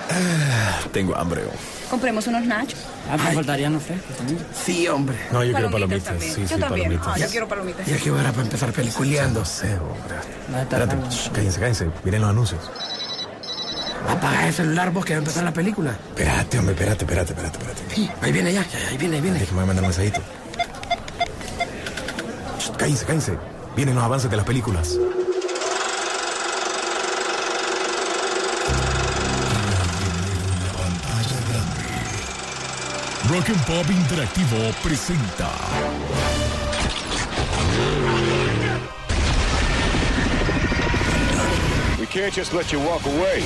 Tengo hambre. Compremos unos nachos. Me faltarían los frescos también. Sí, hombre. No, yo quiero palomitas. También. Sí, Yo también. palomitas. Yo quiero palomitas. Ya que hora para empezar peliculeando. No sé, hombre. Espérate, cállense. Miren los anuncios. Apaga el celular vos que va a empezar la película. Espérate, hombre, espérate. Sí, ahí viene ya, ahí viene. Déjame mandar un mensajito. Cállense. Vienen los avances de las películas. Rock and Pop Interactivo presenta We can't just let you walk away.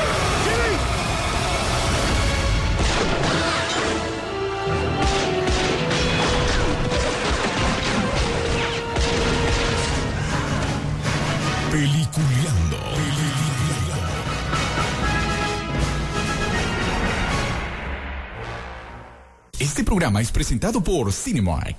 Peliculeando. Este programa es presentado por Cinemark.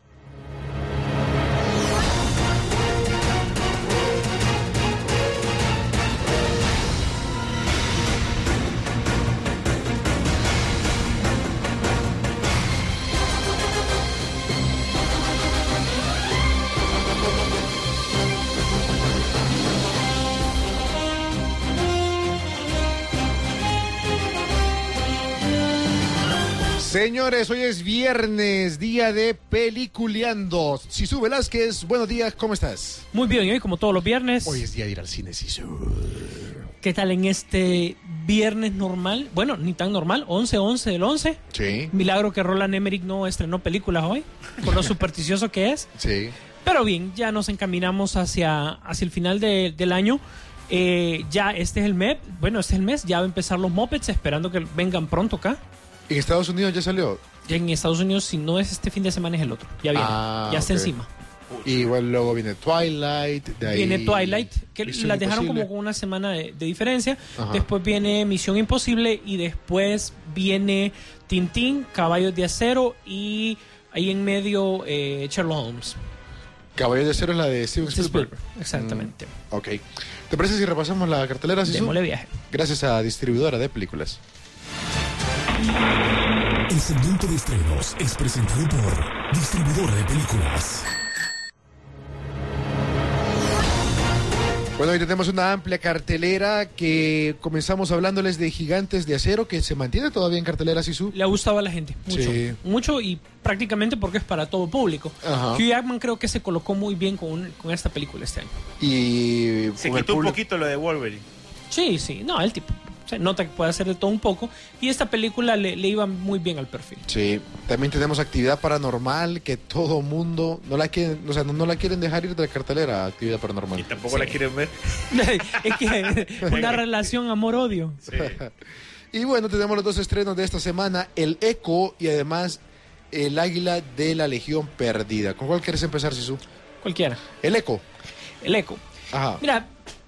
Señores, hoy es viernes, día de Peliculeando. Sisu Velázquez, buenos días, ¿cómo estás? Muy bien, hoy como todos los viernes. Hoy es día de ir al cine, Sisu. ¿Qué tal en este viernes normal? Bueno, ni tan normal, 11-11 del 11. Sí. Milagro que Roland Emmerich no estrenó películas hoy, por lo supersticioso que es. Sí. Pero bien, ya nos encaminamos hacia el final del año. Ya este es el mes, ya va a empezar los Muppets, esperando que vengan pronto acá. ¿En Estados Unidos ya salió? Ya en Estados Unidos, si no es este fin de semana, es el otro. Ya viene, ya está encima. Y igual luego viene Twilight. De ahí viene Twilight, que Misión las dejaron Imposible. como con una semana de diferencia. Ajá. Después viene Misión Imposible y después viene Tintín, Caballos de Acero y ahí en medio Sherlock Holmes. Caballo de Acero es la de Steven Spielberg. Exactamente. Ok. ¿Te parece si repasamos la cartelera, Sisu? Démosle viaje. Gracias a Distribuidora de Películas. El segmento de estrenos es presentado por Distribuidora de Películas. Bueno, hoy tenemos una amplia cartelera que comenzamos hablándoles de Gigantes de Acero, que se mantiene todavía en cartelera, Sisu. Le ha gustado a la gente, mucho. Sí. Mucho y prácticamente porque es para todo público. Ajá. Hugh Jackman creo que se colocó muy bien con esta película este año. Y Se con el quitó un público- poquito lo de Wolverine. Sí, no, el tipo se nota que puede hacer de todo un poco y esta película le iba muy bien al perfil. Sí, también tenemos Actividad Paranormal, que todo mundo no la quieren, o sea, no la quieren dejar ir de la cartelera, Actividad Y Paranormal. tampoco la quieren ver. Es que una relación amor-odio. Sí. Y bueno, tenemos los dos estrenos de esta semana, El Eco y además El Águila de la Legión Perdida. ¿Con cuál quieres empezar, Sisu? Cualquiera. El Eco. El Eco. Ajá. Mira,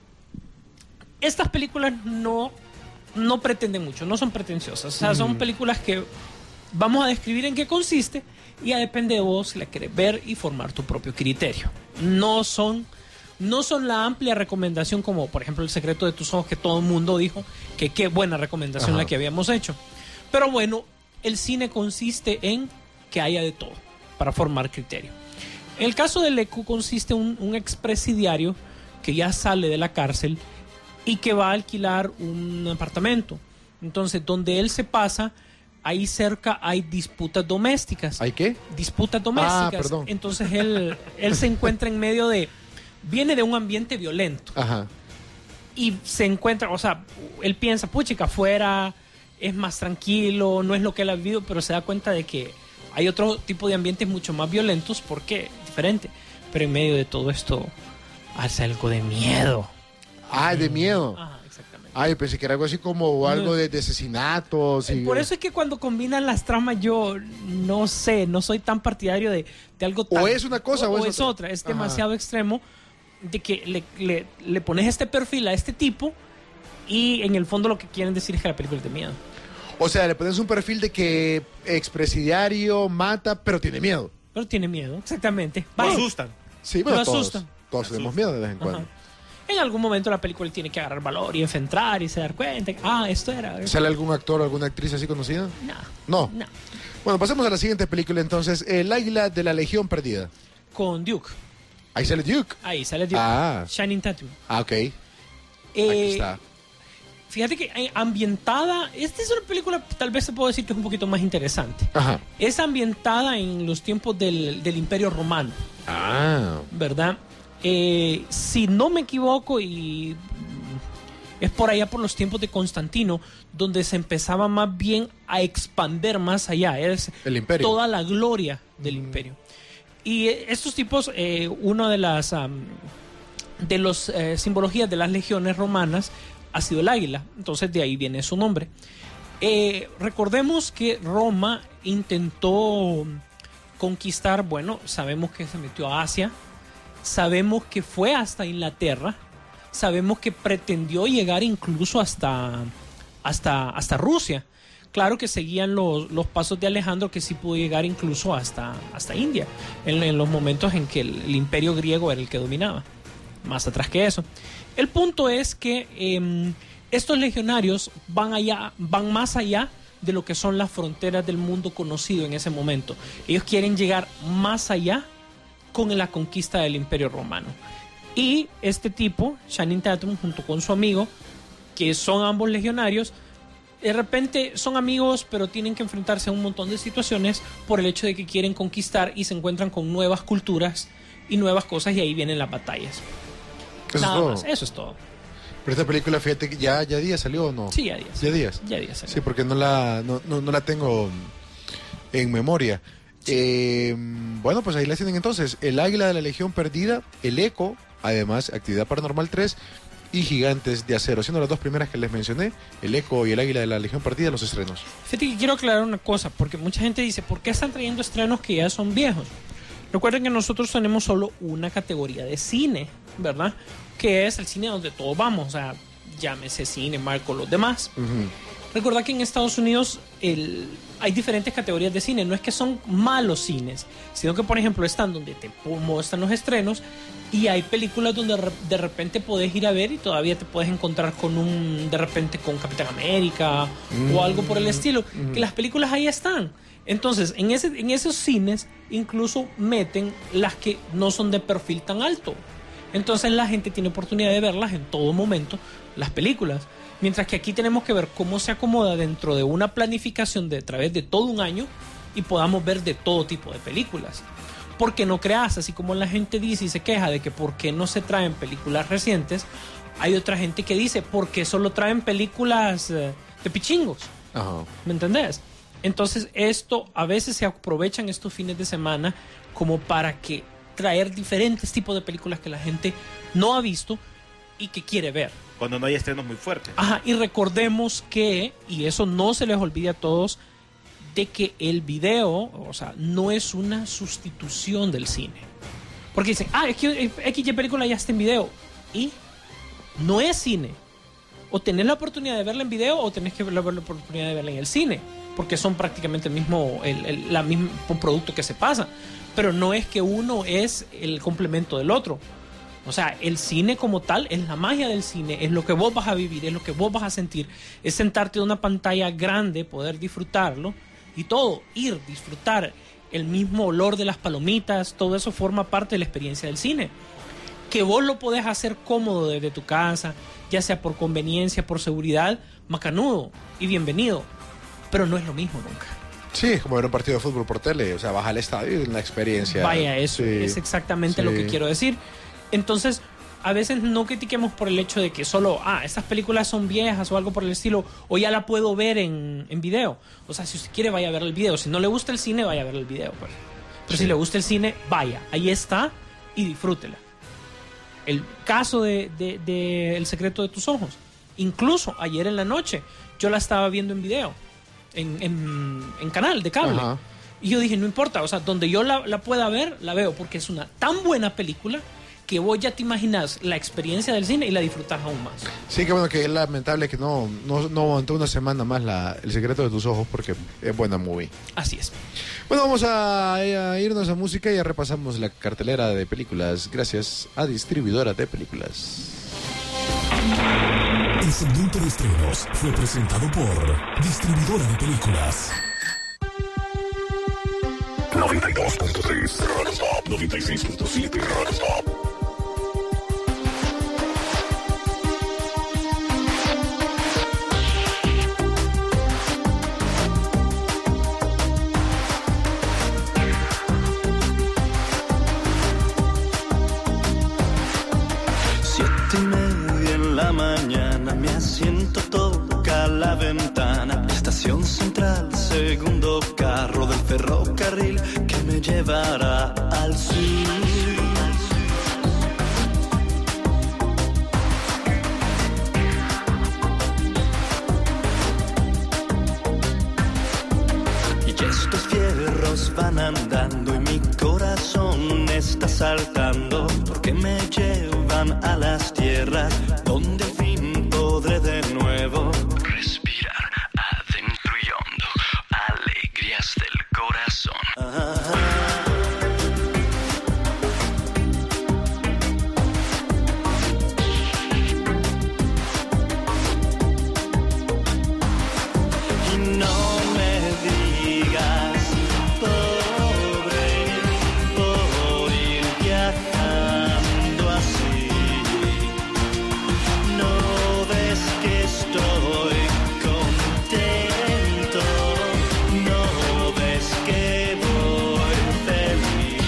estas películas no pretenden mucho, no son pretenciosas. O sea, son películas que vamos a describir en qué consiste y ya depende de vos si la querés ver y formar tu propio criterio. No son la amplia recomendación como, por ejemplo, El Secreto de tus Ojos, que todo el mundo dijo que qué buena recomendación Ajá. la que habíamos hecho. Pero bueno, el cine consiste en que haya de todo para formar criterio. En el caso del ECO consiste en un expresidiario que ya sale de la cárcel y que va a alquilar un apartamento. Entonces, donde él se pasa, ahí cerca hay disputas domésticas. ¿Hay qué? Disputas domésticas. perdón. Entonces, él se encuentra en medio viene de un ambiente violento. Ajá. Y se encuentra, o sea, él piensa, puchica, afuera es más tranquilo, no es lo que él ha vivido, pero se da cuenta de que hay otro tipo de ambientes mucho más violentos, porque diferente. Pero en medio de todo esto hace algo de miedo. Ah, de miedo. Ajá, exactamente. Ay, pensé que era algo así como algo de asesinatos. Y... Por eso es que cuando combinan las tramas yo no sé, no soy tan partidario de algo tan... O es una cosa o es otra. Es Ajá. demasiado extremo de que le pones este perfil a este tipo y en el fondo lo que quieren decir es que la película es de miedo. O sea, le pones un perfil de que expresidiario mata, pero tiene miedo. Pero tiene miedo, exactamente. Lo Vaya. asustan. Sí, bueno, Lo todos, asustan. todos tenemos miedo de vez en cuando. Ajá. en algún momento la película tiene que agarrar valor y enfrentar y se dar cuenta que, esto era... ¿Sale algún actor o alguna actriz así conocida? No. Bueno, pasemos a la siguiente película entonces, El Águila de la Legión Perdida. Con Duke. Ahí sale Duke. Channing Tatum. Ok. Aquí está. Fíjate que ambientada, esta es una película, tal vez se puedo decir que es un poquito más interesante. Ajá. Es ambientada en los tiempos del Imperio Romano. ¿Verdad? Si no me equivoco, y es por allá por los tiempos de Constantino, donde se empezaba más bien a expander más allá. Es el imperio. Toda la gloria del imperio. Y estos tipos, una de las simbologías de las legiones romanas ha sido el águila. Entonces de ahí viene su nombre. Recordemos que Roma intentó conquistar, bueno, sabemos que se metió a Asia, sabemos que fue hasta Inglaterra, sabemos que pretendió llegar incluso hasta Rusia. Claro que seguían los pasos de Alejandro, que sí pudo llegar incluso hasta India, en los momentos en que el imperio griego era el que dominaba. Más atrás que eso. El punto es que estos legionarios van más allá de lo que son las fronteras del mundo conocido en ese momento. Ellos quieren llegar más allá con la conquista del Imperio Romano. Y este tipo, Channing Tatum, junto con su amigo, que son ambos legionarios, de repente son amigos, pero tienen que enfrentarse a un montón de situaciones por el hecho de que quieren conquistar y se encuentran con nuevas culturas y nuevas cosas, y ahí vienen las batallas. Eso es todo. Pero esta película, fíjate que ya día salió o no. Sí, ya días. ¿Ya días? Salió. Sí, porque no la tengo en memoria. Bueno, pues ahí la tienen entonces. El Águila de la Legión Perdida, El Eco, además Actividad Paranormal 3 y Gigantes de Acero, siendo las dos primeras que les mencioné, El Eco y El Águila de la Legión Perdida, los estrenos. Fíjate que quiero aclarar una cosa, porque mucha gente dice, ¿por qué están trayendo estrenos que ya son viejos? Recuerden que nosotros tenemos solo una categoría de cine, ¿verdad? Que es el cine donde todos vamos, o sea, llámese Cine, Marco, los demás. Recuerda que en Estados Unidos hay diferentes categorías de cine, no es que son malos cines, sino que, por ejemplo, están donde te muestran los estrenos, y hay películas donde de repente podés ir a ver y todavía te puedes encontrar de repente con Capitán América o algo por el estilo, que las películas ahí están. Entonces, en esos cines incluso meten las que no son de perfil tan alto. Entonces la gente tiene oportunidad de verlas en todo momento, las películas. Mientras que aquí tenemos que ver cómo se acomoda dentro de una planificación a través de todo un año y podamos ver de todo tipo de películas. Porque no creas, así como la gente dice y se queja de que por qué no se traen películas recientes, hay otra gente que dice por qué solo traen películas de pichingos. Ajá. ¿Me entendés? Entonces esto a veces se aprovechan estos fines de semana como para que traer diferentes tipos de películas que la gente no ha visto y que quiere ver. Cuando no hay estrenos muy fuertes. Ajá, y recordemos que, y eso no se les olvide a todos, de que el video, o sea, no es una sustitución del cine. Porque dicen, es que XY película ya está en video. Y no es cine. O tenés la oportunidad de verla en video o tenés que ver la oportunidad de verla en el cine. Porque son prácticamente el mismo producto que se pasa. Pero no es que uno es el complemento del otro. O sea, el cine como tal es la magia del cine, es lo que vos vas a vivir, es lo que vos vas a sentir. Es sentarte en una pantalla grande, poder disfrutarlo y todo, disfrutar el mismo olor de las palomitas, todo eso forma parte de la experiencia del cine. Que vos lo podés hacer cómodo desde tu casa, ya sea por conveniencia, por seguridad, macanudo y bienvenido. Pero no es lo mismo nunca. Sí, es como ver un partido de fútbol por tele, o sea, vas al estadio y es una experiencia. Vaya, eso es exactamente lo que quiero decir. Entonces, a veces no critiquemos por el hecho de que solo, estas películas son viejas o algo por el estilo, o ya la puedo ver en video. O sea, si usted quiere, vaya a ver el video. Si no le gusta el cine, vaya a ver el video, pues. Pero si le gusta el cine, vaya, ahí está y disfrútela. El caso de El secreto de tus ojos. Incluso ayer en la noche, yo la estaba viendo en video, en canal de cable. Ajá. Y yo dije, no importa, o sea, donde yo la pueda ver, la veo, porque es una tan buena película que vos ya te imaginas la experiencia del cine y la disfrutas aún más. Sí, que bueno, que es lamentable que no aguantó una semana más El secreto de tus ojos, porque es buena movie. Así es. Bueno, vamos a irnos a música y ya repasamos la cartelera de películas gracias a Distribuidora de Películas. El segmento de estrenos fue presentado por Distribuidora de Películas. 92.3 Rock Stop, 96.7 Rock Stop. Mi asiento toca la ventana. Estación central, segundo carro del ferrocarril que me llevará al sur. Y estos fierros van andando y mi corazón está saltando porque me llevan a las tierras donde al fin podré de nuevo respirar adentro y hondo alegrías del corazón. Y no me digas, pobre, por ir viajando así. No ves que estoy contento, no ves que voy feliz.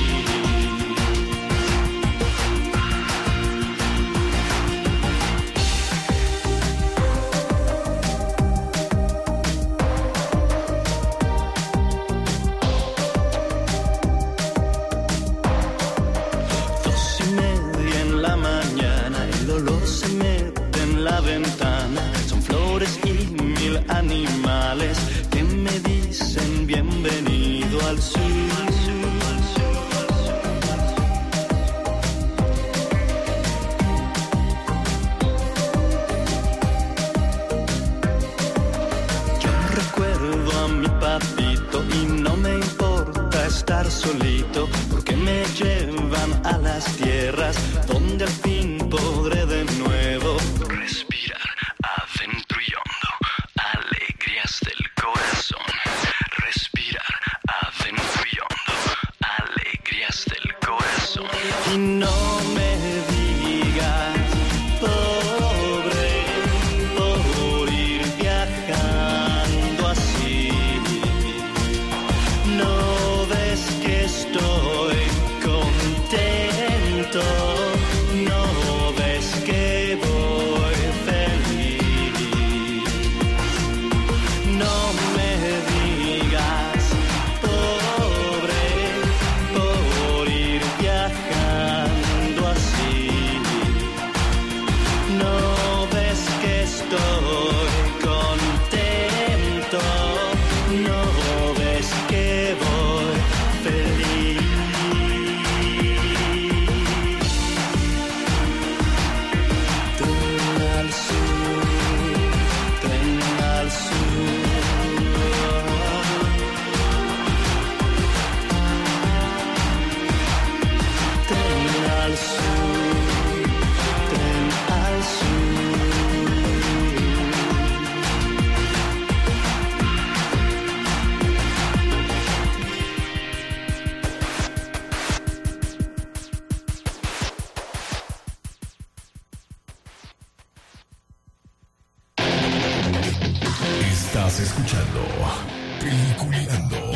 Dos y media en la mañana, el olor se mete en la ventana. Son flores y 1000 animales que me dicen bienvenido al sur. Yo recuerdo a mi papito y no me importa estar solito porque me llevan a las tierras donde al fin podré de nuevo respirar adentro y hondo alegrías del corazón. Respirar adentro y hondo alegrías del corazón. Y no me digas, pobre, por ir viajando así. No ves que estoy contento, no ves que voy feliz. No me digas, pobre, por ir viajando así. No ves que estoy contento, no ves que voy feliz. Tren al sur, tren al sur. Tren al sur, tren al sur. Estás escuchando Peliculeando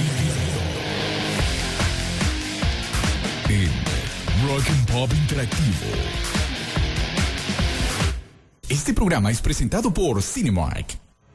en Rock and Pop Interactivo. Este programa es presentado por Cinemark.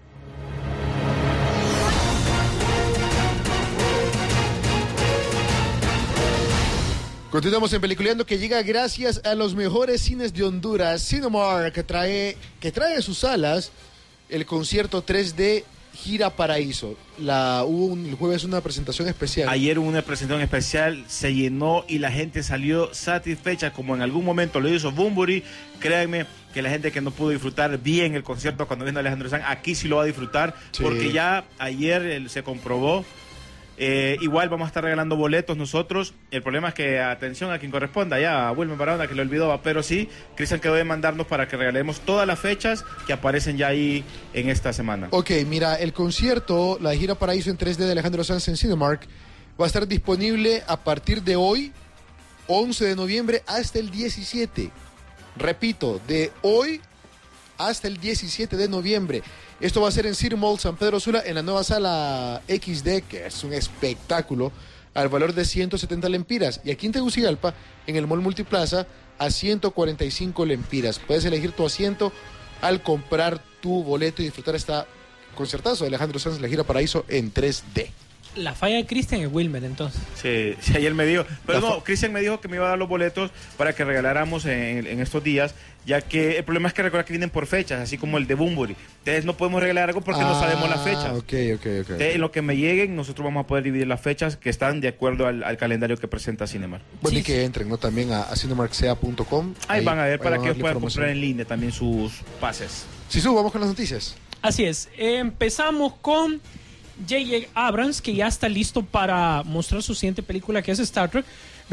Continuamos en Peliculeando, que llega gracias a los mejores cines de Honduras. Cinemark que trae a sus salas el concierto 3D Gira Paraíso. Hubo el jueves una presentación especial. Ayer hubo una presentación especial, se llenó y la gente salió satisfecha, como en algún momento lo hizo Bunbury. Créanme que la gente que no pudo disfrutar bien el concierto cuando vino Alejandro Sanz, aquí sí lo va a disfrutar, sí. Porque ya ayer se comprobó Igual vamos a estar regalando boletos nosotros. El problema es que, atención a quien corresponda, ya a Wilmer Barahona que lo olvidó, pero sí, Cristian quedó de mandarnos para que regalemos todas las fechas que aparecen ya ahí en esta semana. Ok, mira, el concierto, la gira Paraíso en 3D de Alejandro Sanz en Cinemark va a estar disponible a partir de hoy, 11 de noviembre, hasta el 17. Repito, de hoy hasta el 17 de noviembre. Esto va a ser en City Mall San Pedro Sula, en la nueva sala XD, que es un espectáculo, al valor de 170 lempiras. Y aquí en Tegucigalpa, en el Mall Multiplaza, a 145 lempiras. Puedes elegir tu asiento al comprar tu boleto y disfrutar esta concertazo de Alejandro Sanz, la gira Paraíso en 3D. La falla de Cristian es Wilmer, entonces. Sí, ayer me dijo, pero no, Cristian me dijo que me iba a dar los boletos para que regaláramos en estos días, ya que el problema es que recuerda que vienen por fechas, así como el de Bunbury. Entonces no podemos regalar algo porque no sabemos las fechas. Ok. En lo que me lleguen, nosotros vamos a poder dividir las fechas que están de acuerdo al calendario que presenta Cinemark. Bueno, Sí, y que entren, ¿no? También a cinemarksea.com. Ahí van a ver para van que dar la puedan información. comprar en línea también sus pases. Sisu, vamos con las noticias. Así es. Empezamos con J.J. Abrams, que ya está listo para mostrar su siguiente película, que es Star Trek.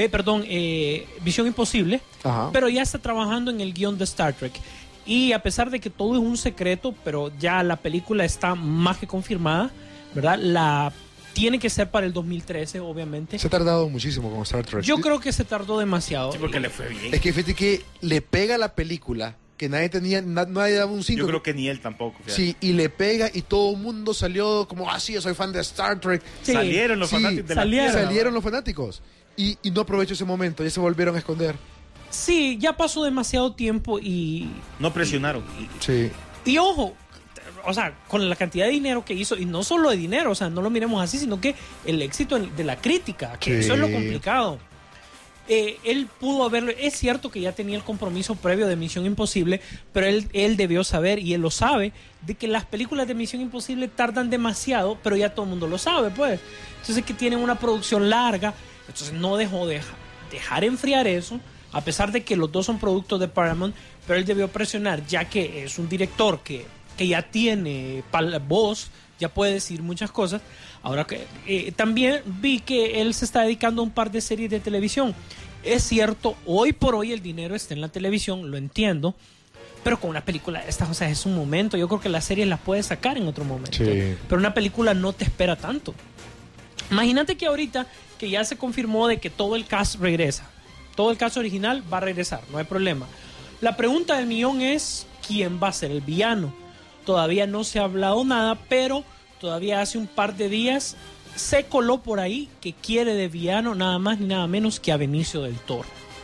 Misión Imposible. Ajá. Pero ya está trabajando en el guión de Star Trek. Y a pesar de que todo es un secreto, pero ya la película está más que confirmada, ¿verdad? Tiene que ser para el 2013, obviamente. Se ha tardado muchísimo con Star Trek. Yo creo que se tardó demasiado. Sí, porque le fue bien. Es que fíjate que le pega la película, que nadie tenía, nadie daba un 5. Yo creo que ni él tampoco. Fíjate. Sí, y le pega y todo el mundo salió como, sí, yo soy fan de Star Trek. Sí. Salieron los Sí, fanáticos de la salieron. tierra. Salieron los fanáticos. Y no aprovechó ese momento, ya se volvieron a esconder. Sí, ya pasó demasiado tiempo y No presionaron. Sí. Y ojo, o sea, con la cantidad de dinero que hizo, y no solo de dinero, o sea, no lo miremos así, sino que el éxito de la crítica, que Sí. eso es lo complicado. Él pudo haberlo, es cierto que ya tenía el compromiso previo de Misión Imposible, pero él debió saber, y él lo sabe, de que las películas de Misión Imposible tardan demasiado, pero ya todo el mundo lo sabe, pues. Entonces que tienen una producción larga, entonces no dejó dejar enfriar eso, a pesar de que los dos son productos de Paramount, pero él debió presionar, ya que es un director que ya tiene voz, ya puede decir muchas cosas. Ahora que también vi que él se está dedicando a un par de series de televisión. Es cierto, hoy por hoy el dinero está en la televisión, lo entiendo, pero con una película de estas, o sea, es un momento. Yo creo que las series las puedes sacar en otro momento, Sí. pero una película no te espera tanto. Imagínate que ahorita que ya se confirmó de que todo el cast regresa, todo el cast original va a regresar, no hay problema. La pregunta del millón es, ¿quién va a ser el villano? Todavía no se ha hablado nada, pero todavía hace un par de días se coló por ahí que quiere de villano nada más ni nada menos que a Benicio del Toro.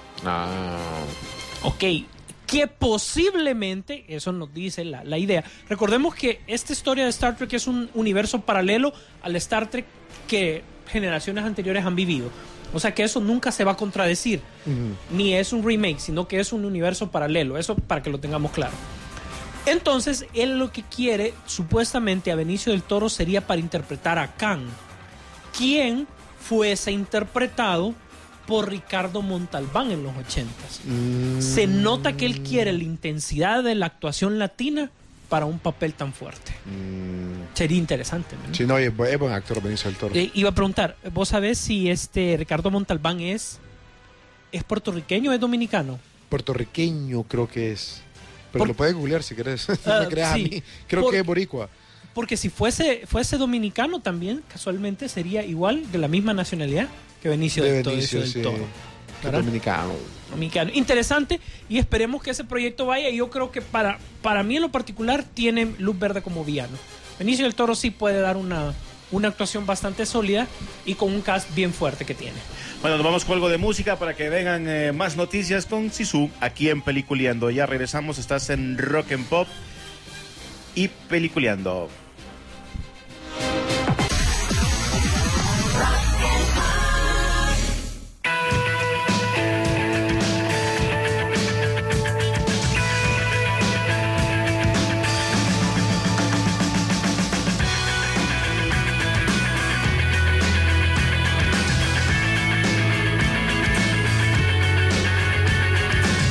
Ok, que posiblemente, eso nos dice la idea. Recordemos que esta historia de Star Trek es un universo paralelo al Star Trek que generaciones anteriores han vivido. O sea que eso nunca se va a contradecir. Ni es un remake, sino que es un universo paralelo. Eso para que lo tengamos claro. Entonces, él lo que quiere, supuestamente, a Benicio del Toro sería para interpretar a Khan, quien fuese interpretado por Ricardo Montalbán en los 80s. Se nota que él quiere la intensidad de la actuación latina para un papel tan fuerte. Sería interesante, ¿no? Sí, no, es buen actor Benicio del Toro. Iba a preguntar, ¿vos sabés si Ricardo Montalbán es puertorriqueño o es dominicano? Puertorriqueño creo que es. Pero lo puedes googlear si querés. No me creas sí. a mí. Creo que es boricua. Porque si fuese dominicano también, casualmente sería igual, de la misma nacionalidad que Benicio del Toro. Sí. Que dominicano. Dominicano. Interesante, y esperemos que ese proyecto vaya. Y yo creo que para mí en lo particular tiene luz verde como villano. Benicio del Toro sí puede dar una actuación bastante sólida y con un cast bien fuerte que tiene. Bueno, nos vamos con algo de música para que vengan más noticias con Sisu aquí en Peliculeando. Ya regresamos, estás en Rock and Pop y Peliculeando.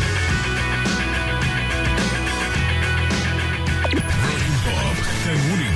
El único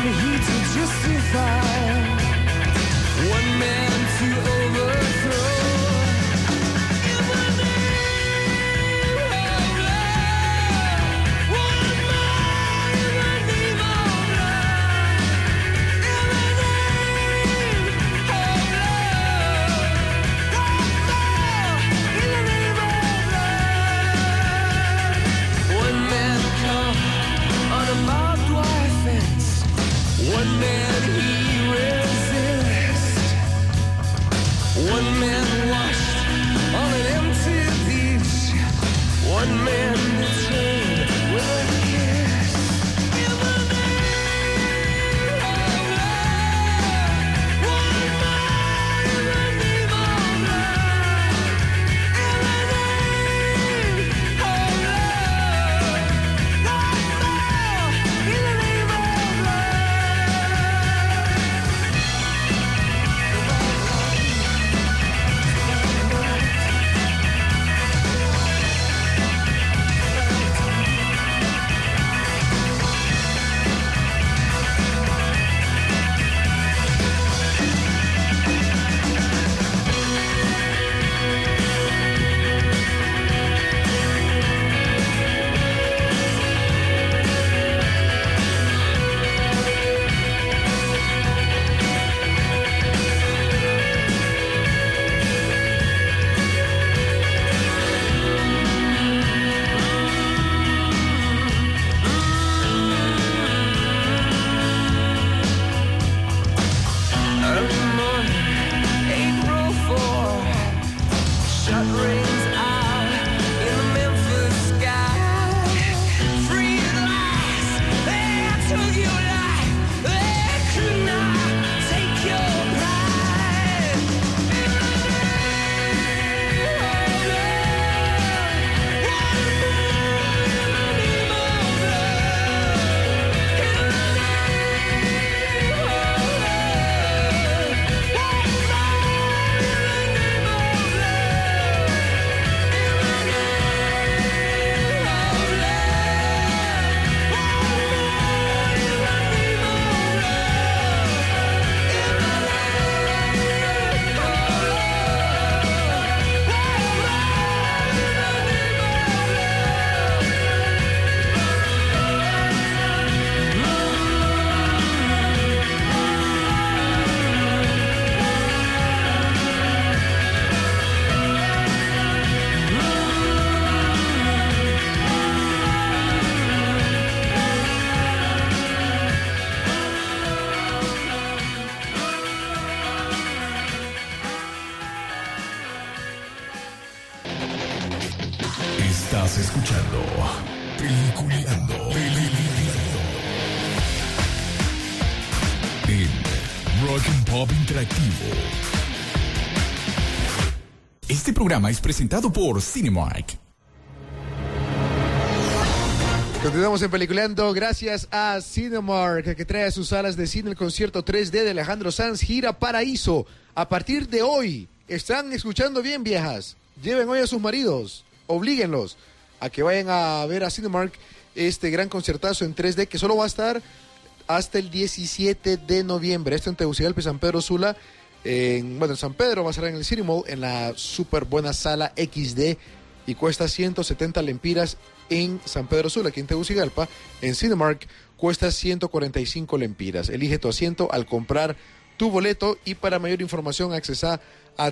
Estás escuchando Peliculeando en Rock and Pop Interactivo. Este programa es presentado por Cinemark. Continuamos en Peliculeando gracias a Cinemark, que trae a sus salas de cine el concierto 3D de Alejandro Sanz, Gira Paraíso. A partir de hoy, ¿están escuchando bien, viejas? Lleven hoy a sus maridos, oblíguenlos a que vayan a ver a Cinemark este gran concertazo en 3D que solo va a estar hasta el 17 de noviembre. Esto en Tegucigalpa, San Pedro Sula. En San Pedro va a ser en el City Mall, en la súper buena sala XD, y cuesta 170 lempiras en San Pedro Sula. Aquí en Tegucigalpa, en Cinemark, cuesta 145 lempiras. Elige tu asiento al comprar tu boleto, y para mayor información accesa a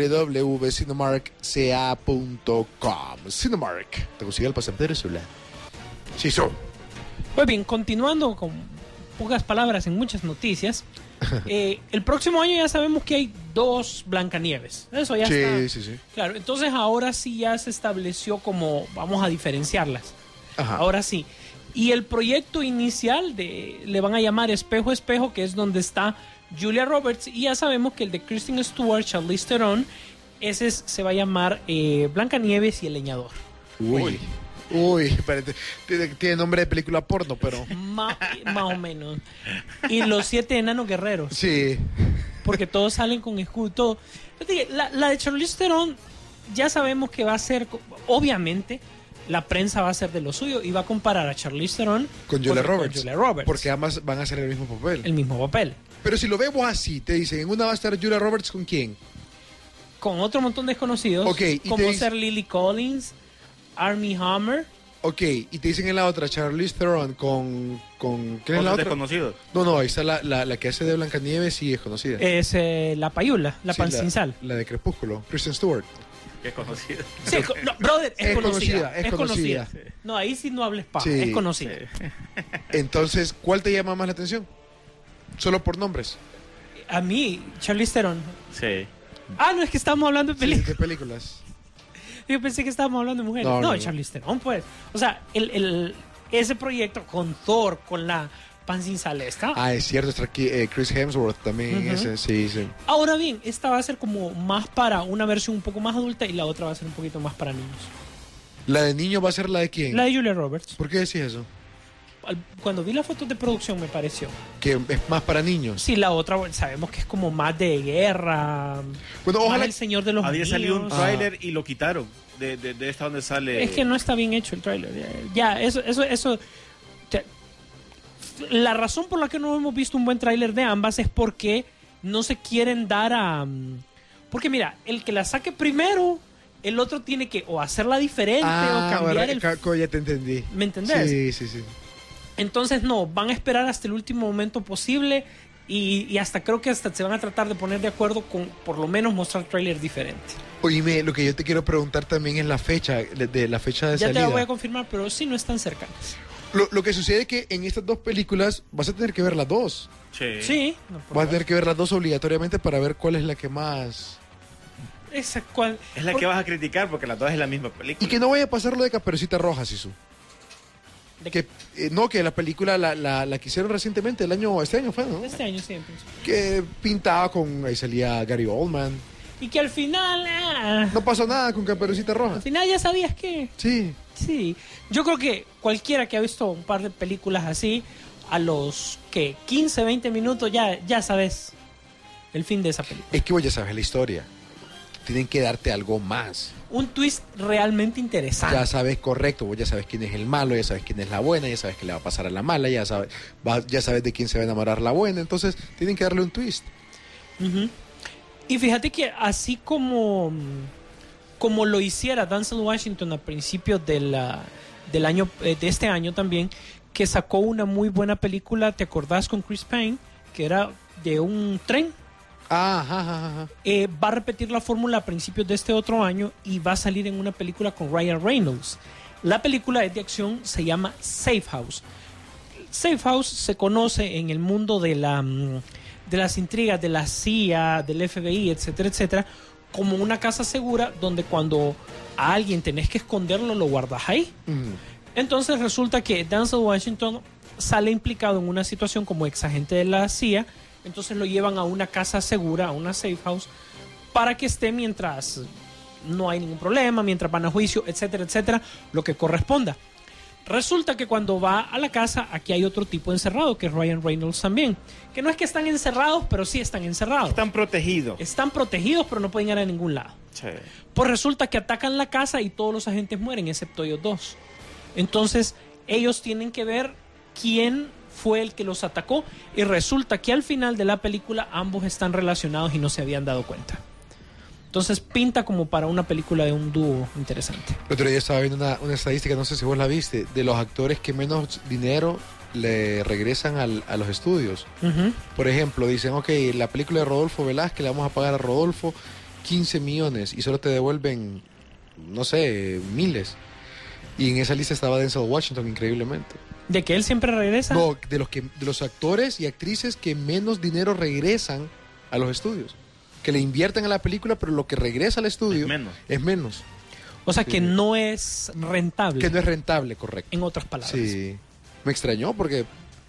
www.cinemarkca.com. Cinemark, Tegucigalpa, San Pedro Sula. Sí, Muy bien, continuando con pocas palabras en muchas noticias. El próximo año ya sabemos que hay 2 Blancanieves. Eso ya está. Sí. Claro, entonces ahora sí ya se estableció como vamos a diferenciarlas. Ajá. Ahora sí. Y el proyecto inicial le van a llamar Espejo Espejo, que es donde está Julia Roberts, y ya sabemos que el de Kristen Stewart, Charlize Theron, ese se va a llamar Blancanieves y el Leñador. Uy, espérate, tiene nombre de película porno, pero... Más o menos. Y los 7 enanos guerreros. Sí. Porque todos salen con escudo. La de Charlize Theron ya sabemos que va a ser, obviamente, la prensa va a hacer de lo suyo y va a comparar a Charlize Theron Con Julia Roberts. Julia Roberts. Porque ambas van a hacer el mismo papel. El mismo papel. Pero si lo vemos así, te dicen, en una va a estar Julia Roberts, ¿con quién? Con otro montón de desconocidos. Ok, y como te dice- ser Lily Collins, Armie Hammer. Ok, y te dicen en la otra, Charlize Theron con ¿quién es la Otros otra? desconocidos. No, ahí está la que hace de Blancanieves y es conocida. Es la payula, la Sí, pancinzal. La de Crepúsculo, Kristen Stewart. Que es conocido. Sí, no, brother, es Es conocida. conocida, es conocida. No, ahí sí no hables paja, Sí. es conocida. Entonces, ¿cuál te llama más la atención? Solo por nombres. A mí, Charlize Theron. Sí. Ah, no, es que estábamos hablando de Sí, películas. de películas. Yo pensé que estábamos hablando de mujeres. No, No, no. Charlize Theron, pues. O sea, ese proyecto con Thor, con la pancinzal esta. Ah, es cierto, está aquí Chris Hemsworth también en ese, sí. Ahora bien, esta va a ser como más para una versión un poco más adulta y la otra va a ser un poquito más para niños. ¿La de niño va a ser la de quién? La de Julia Roberts. ¿Por qué decís eso? Cuando vi las fotos de producción me pareció. Que es más para niños. Sí, la otra bueno, sabemos que es como más de guerra. Bueno, más ojalá. el Señor de los Había Anillos. salido un tráiler y lo quitaron de esta donde sale. Es que no está bien hecho el tráiler. Ya, eso. La razón por la que no hemos visto un buen tráiler de ambas es porque no se quieren dar a... Porque mira, el que la saque primero, el otro tiene que o hacerla diferente o cambiar el... Ya te entendí. ¿Me entendés? Sí. Entonces no, van a esperar hasta el último momento posible y hasta creo que hasta se van a tratar de poner de acuerdo con por lo menos mostrar trailers diferentes. Oíme, lo que yo te quiero preguntar también es la fecha, de la fecha de Ya salida. te la voy a confirmar, pero sí no están cercanas. Lo que sucede es que en estas dos películas vas a tener que ver las dos. Sí. Sí. No, por Vas a tener que ver las dos obligatoriamente para ver cuál es la que más... esa cual... Es la que vas a criticar porque las dos es la misma película. Y que no vaya a pasar lo de Caperucita Roja, Sisu. ¿De Que, que la película la que hicieron recientemente, este año fue, ¿no? Este año siempre. Que pintaba con... Ahí salía Gary Oldman. Y que al final... No pasó nada con Caperucita Roja. Al final ya sabías que... Sí. Sí. Yo creo que cualquiera que ha visto un par de películas así, a los que 15, 20 minutos ya sabes el fin de esa película. Es que vos ya sabes la historia. Tienen que darte algo más. Un twist realmente interesante. Ya sabes, correcto, vos ya sabes quién es el malo, ya sabes quién es la buena, ya sabes qué le va a pasar a la mala, ya sabes de quién se va a enamorar la buena, entonces tienen que darle un twist. Ujú. Y fíjate que así como lo hiciera Denzel Washington a principios del año, de este año también, que sacó una muy buena película, ¿te acordás? Con Chris Pine, que era de un tren. Ajá. Va a repetir la fórmula a principios de este otro año y va a salir en una película con Ryan Reynolds. La película es de acción, se llama Safe House. Safe House se conoce en el mundo de las intrigas de la CIA, del FBI, etcétera, etcétera, como una casa segura donde cuando a alguien tenés que esconderlo, lo guardas ahí. Entonces resulta que Denzel Washington sale implicado en una situación como exagente de la CIA. Entonces lo llevan a una casa segura, a una safe house, para que esté mientras no hay ningún problema, mientras van a juicio, etcétera, etcétera, lo que corresponda. Resulta que cuando va a la casa, aquí hay otro tipo encerrado, que es Ryan Reynolds también. Que no es que están encerrados, pero sí están encerrados. Están protegidos. Están protegidos, pero no pueden ir a ningún lado. Sí. Pues resulta que atacan la casa y todos los agentes mueren, excepto ellos dos. Entonces, ellos tienen que ver quién fue el que los atacó y resulta que al final de la película ambos están relacionados y no se habían dado cuenta. Entonces pinta como para una película de un dúo interesante. El otro día estaba viendo una estadística, no sé si vos la viste, de los actores que menos dinero le regresan a los estudios. Por ejemplo, dicen, ok, la película de Rodolfo Velázquez le vamos a pagar a Rodolfo 15 millones y solo te devuelven, no sé, miles. Y en esa lista estaba Denzel Washington, increíblemente. ¿De que él siempre regresa? No, de los actores y actrices que menos dinero regresan a los estudios. Que le invierten a la película, pero lo que regresa al estudio es menos. O sea, que no es rentable. Que no es rentable, correcto. En otras palabras. Sí. Me extrañó porque...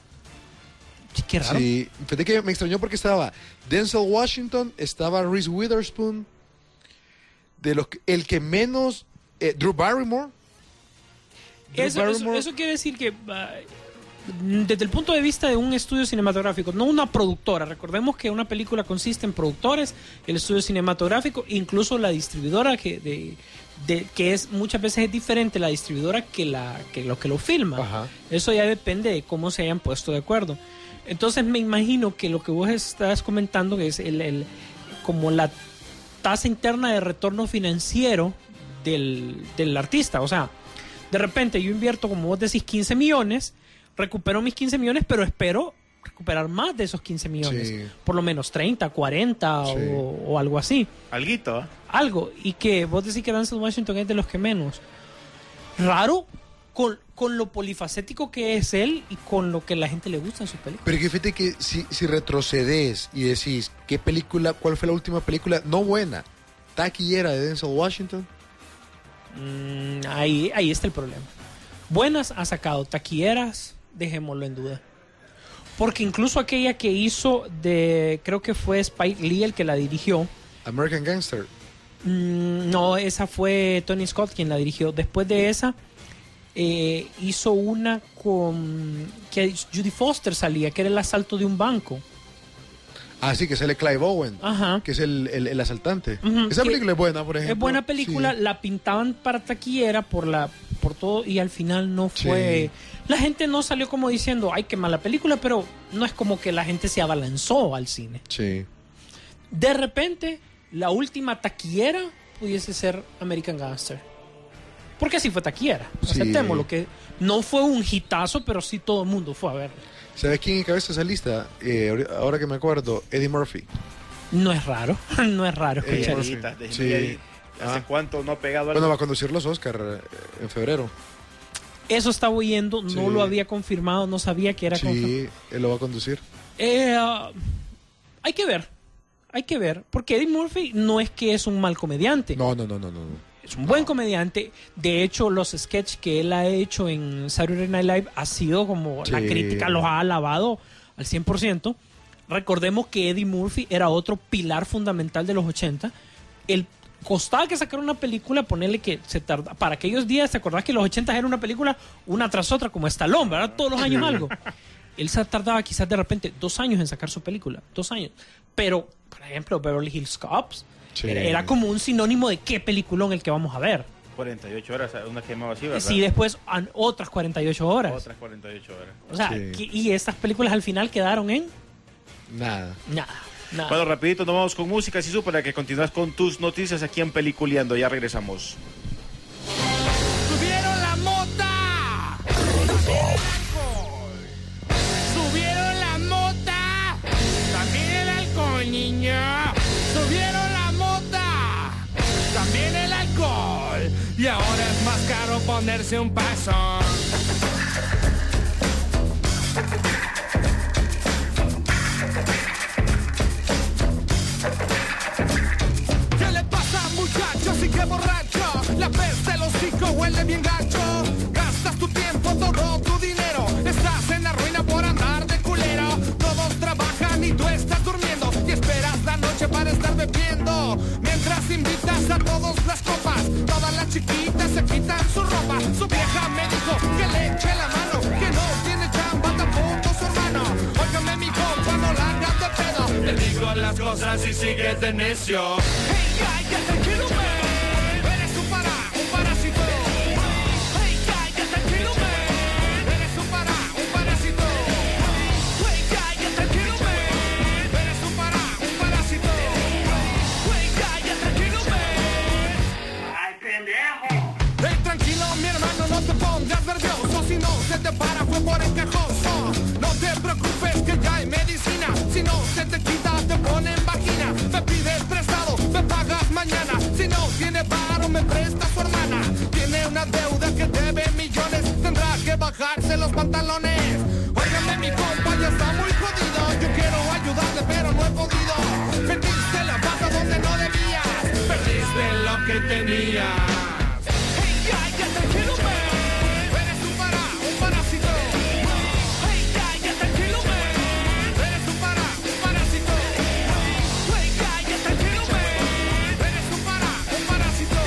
Sí, qué raro. Sí, fíjate que me extrañó porque estaba Denzel Washington, estaba Reese Witherspoon, el que menos... Drew Barrymore. Eso quiere decir que desde el punto de vista de un estudio cinematográfico, no una productora. Recordemos que una película consiste en productores, el estudio cinematográfico, incluso la distribuidora que es muchas veces es diferente la distribuidora que lo filma. Ajá. Eso ya depende de cómo se hayan puesto de acuerdo. Entonces me imagino que lo que vos estás comentando es como la tasa interna de retorno financiero del artista. O sea, de repente yo invierto, como vos decís, 15 millones, recupero mis 15 millones, pero espero recuperar más de esos 15 millones. Sí. Por lo menos 30, 40 Sí. o algo así. Alguito, ¿eh? Algo. Y que vos decís que Denzel Washington es de los que menos. Raro con lo polifacético que es él y con lo que la gente le gusta en sus películas. Pero que fíjate que si retrocedes y decís, ¿cuál fue la última película no buena, taquillera de Denzel Washington? Ahí está el problema. Buenas ha sacado, taquilleras, dejémoslo en duda. Porque incluso aquella que hizo creo que fue Spike Lee el que la dirigió. American Gangster. No, esa fue Tony Scott quien la dirigió. Después de esa hizo una con que Judy Foster salía, que era el asalto de un banco. Ah, sí, que sale Clive Owen, Ajá. que es el asaltante. Ujú, Esa que película es buena, por ejemplo. Es buena película, Sí. la pintaban para taquillera por todo y al final no fue. Sí. La gente no salió como diciendo, ay, qué mala película, pero no es como que la gente se abalanzó al cine. Sí. De repente, la última taquillera pudiese ser American Gangster. Porque así fue taquillera. Sí. Aceptémoslo, que no fue un hitazo, pero sí todo el mundo fue a verlo. ¿Sabes quién encabeza esa lista? Ahora que me acuerdo, Eddie Murphy. No es raro, no es raro escuchar eso. Calladita, déjeme Sí. ahí. ¿Hace cuánto no ha pegado algo? Bueno, va a conducir los Oscar en febrero. Eso estaba oyendo, no Sí. lo había confirmado, no sabía que era confirmado. Sí, él lo va a conducir. Hay que ver, porque Eddie Murphy no es que es un mal comediante, No. es un buen comediante. De hecho, los sketches que él ha hecho en Saturday Night Live ha sido como Sí. la crítica los ha alabado al 100%. Recordemos que Eddie Murphy era otro pilar fundamental de los 80. El costaba que sacar una película, ponerle que se tarda. Para aquellos días, ¿te acordás que los 80 era una película una tras otra, como Stallone, ¿verdad? Todos los años algo. Él se tardaba quizás de repente 2 años en sacar su película, 2 años. Pero, por ejemplo, Beverly Hills Cops Sí. era como un sinónimo de qué peliculón el que vamos a ver. 48 horas, una quemada así, ¿verdad? Sí, después otras 48 horas. Otras 48 horas. O sea, Sí. y estas películas al final quedaron en Nada. nada. Bueno, rapidito, nos vamos con música, Sisu, para que continúes con tus noticias aquí en Peliculeando. Ya regresamos. ¡Subieron la mota! ¡Subieron la mota! ¡También el alcohol, niño! ¡Subieron la mota! ¡También el alcohol! Y ahora es más caro ponerse un paso. ¿Qué le pasa, muchacho? Sí que borracho. La peste del hocico huele bien gacho. Gastas tu tiempo, todo tu dinero. Estás en la ruina por andar de culero. Todos trabajan y tú estás durmiendo. Y esperas la noche para estar bebiendo. Mientras invitas a todos las copas. Todas las chiquitas se quitan su ropa. Su vieja me dijo que le eche la mano. Que no tiene chamba tampoco su hermano. Óigame mi compa, no la hagas de pedo. Te digo las cosas y sigues de necio. Hey, cállate, quiero ver. Eres un parásito. Hey, cállate, quiero ver. Eres un parásito. Hey, cállate, quiero ver. Eres un parásito. Hey, cállate, quiero ver. ¡Ay, pendejo! Hey, tranquilo, mi hermano, no te pongas nervioso. Si no se te para fue por encajoso. No te preocupes que ya hay medicina. Si no se te quita te ponen vagina. Me pides prestado, me pagas mañana. Si no tiene paro me presta su hermana. Tiene una deuda que debe millones. Tendrá que bajarse los pantalones. Óigame mi compa, ya está muy jodido. Yo quiero ayudarle pero no he podido. Metiste la pata donde no debías. Perdiste lo que tenías. Hey, cállate, quiero ver. Eres un parásito. Hey, cállate, quiero ver. Eres un parásito. Hey, cállate, quiero ver. Eres un parásito.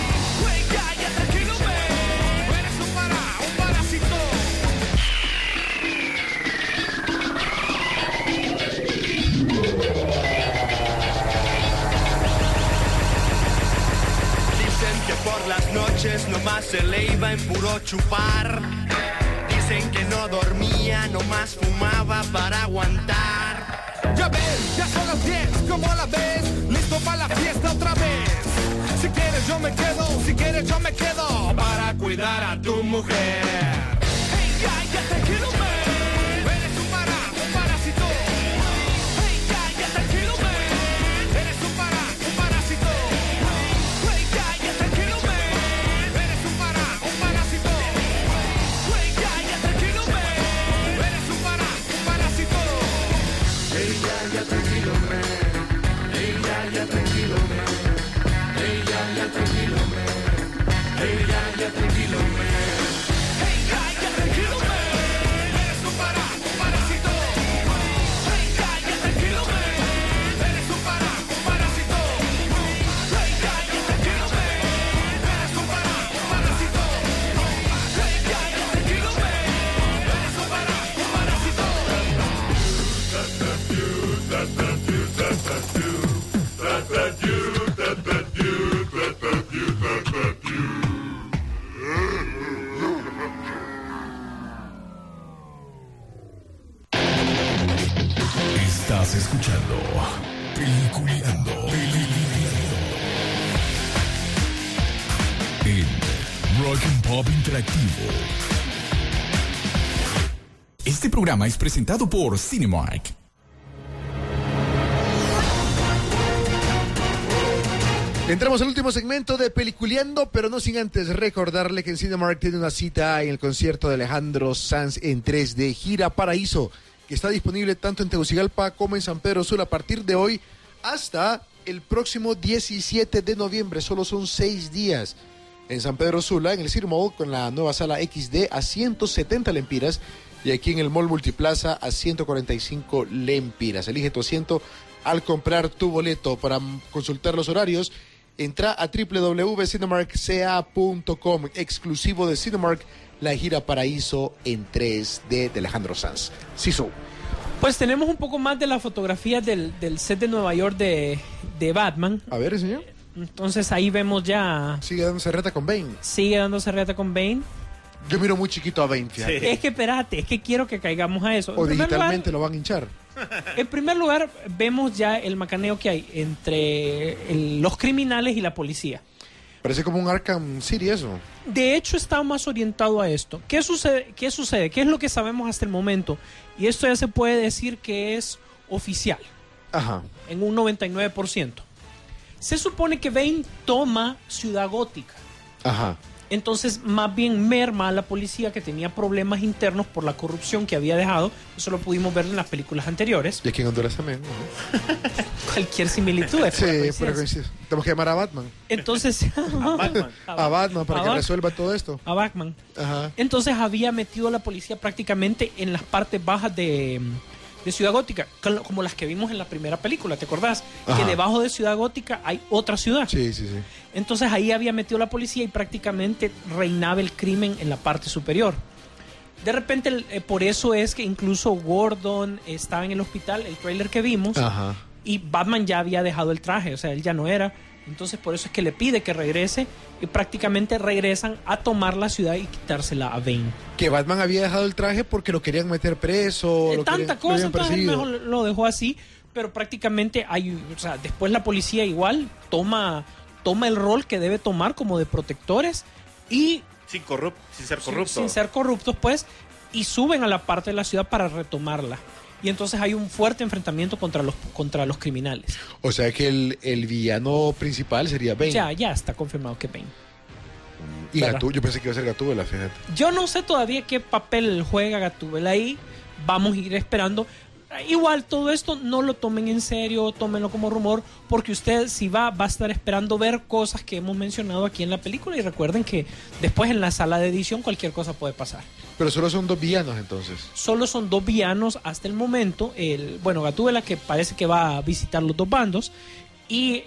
Hey, cállate, quiero ver. Eres un parásito. se le iba en puro chupar. Dicen que no dormía, nomás fumaba para aguantar. Ya ves, ya son las 10, ¿cómo la ves? Listo para la fiesta otra vez. Si quieres yo me quedo, si quieres yo me quedo para cuidar a tu mujer. Hey, ya tranquilo, man. Eres un parásito. Hey, ya tranquilo, man. Eres un parásito. Hey, ya tranquilo, man. Eres un parásito. Hey, ya tranquilo, man. Eres un parásito. Hey, ya tranquilo, man. Hey, ya tranquilo, man. Hey, ya tranquilo, man. Hey, ya tranquilo, man. Hey, ya tranquilo, man. Eres un parásito. Hey, ya tranquilo, man. Eres un parásito. Hey, ya tranquilo, man. Eres un parásito. Hey, ya tranquilo, man. Eres un parásito. Estás escuchando Peliculeando en Rock and Pop Interactivo. Este programa es presentado por Cinemark. Entramos al último segmento de Peliculeando, pero no sin antes recordarle que en Cinemark tiene una cita en el concierto de Alejandro Sanz en 3D, Gira Paraíso, que está disponible tanto en Tegucigalpa como en San Pedro Sula a partir de hoy hasta el próximo 17 de noviembre. Solo son 6 días en San Pedro Sula, en el City Mall, con la nueva sala XD a 170 lempiras y aquí en el Mall Multiplaza a 145 lempiras. Elige tu asiento al comprar tu boleto. Para consultar los horarios, entra a www.cinemarkca.com, exclusivo de Cinemark, la gira Paraíso en 3D de Alejandro Sanz. Siso. Pues tenemos un poco más de la fotografía del set de Nueva York de Batman. A ver, señor. Entonces ahí vemos ya... Sigue dándose reta con Bane. Sigue dándose reta con Bane. Yo miro muy chiquito a Bane, fíjate. Sí. Es que espérate, es que quiero que caigamos a eso. O digitalmente lo van a hinchar. En primer lugar, vemos ya el macaneo que hay entre los criminales y la policía. Parece como un Arkham City eso. De hecho, está más orientado a esto. ¿Qué sucede? ¿Qué es lo que sabemos hasta el momento? Y esto ya se puede decir que es oficial. Ajá. En un 99%. Se supone que Bane toma Ciudad Gótica. Ajá. Entonces, más bien merma a la policía, que tenía problemas internos por la corrupción que había dejado. Eso lo pudimos ver en las películas anteriores. Y aquí en Honduras también, ¿no? Cualquier similitud. Sí, pero coincide. Tenemos que llamar a Batman. Entonces, a Batman para que resuelva todo esto. A Batman. Ajá. Entonces había metido a la policía prácticamente en las partes bajas de Ciudad Gótica, como las que vimos en la primera película, ¿te acordás? Ajá. Que debajo de Ciudad Gótica hay otra ciudad. Sí, sí, sí. Entonces ahí había metido la policía y prácticamente reinaba el crimen en la parte superior. De repente, por eso es que incluso Gordon estaba en el hospital, el trailer que vimos. Ajá. Y Batman ya había dejado el traje, o sea, él ya no era. Entonces por eso es que le pide que regrese y prácticamente regresan a tomar la ciudad y quitársela a Bane. Que Batman había dejado el traje porque lo querían meter preso. Tanta cosa, entonces mejor lo dejó así, pero prácticamente después la policía igual toma el rol que debe tomar como de protectores y... Sin ser corruptos. Sin ser corruptos, pues, y suben a la parte de la ciudad para retomarla. Y entonces hay un fuerte enfrentamiento contra los criminales. O sea que el villano principal sería Bane. Ya está confirmado que Bane. Y Gatúbela, yo pensé que iba a ser Gatúbela, fíjate. Yo no sé todavía qué papel juega Gatúbela ahí. Vamos a ir esperando. Igual todo esto no lo tomen en serio, tómenlo como rumor, porque usted si va a estar esperando ver cosas que hemos mencionado aquí en la película, y recuerden que después en la sala de edición cualquier cosa puede pasar. Pero solo son 2 villanos entonces. Solo son 2 villanos hasta el momento. Gatúbela, que parece que va a visitar los 2 bandos, y